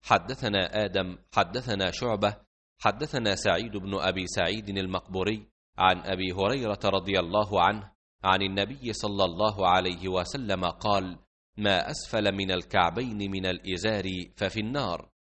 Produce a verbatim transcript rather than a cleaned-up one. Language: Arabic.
حدثنا آدم حدثنا شعبة حدثنا سعيد بن أبي سعيد المقبوري عن أبي هريرة رضي الله عنه عن النبي صلى الله عليه وسلم قال: ما أسفل من الكعبين من الإزار ففي النار.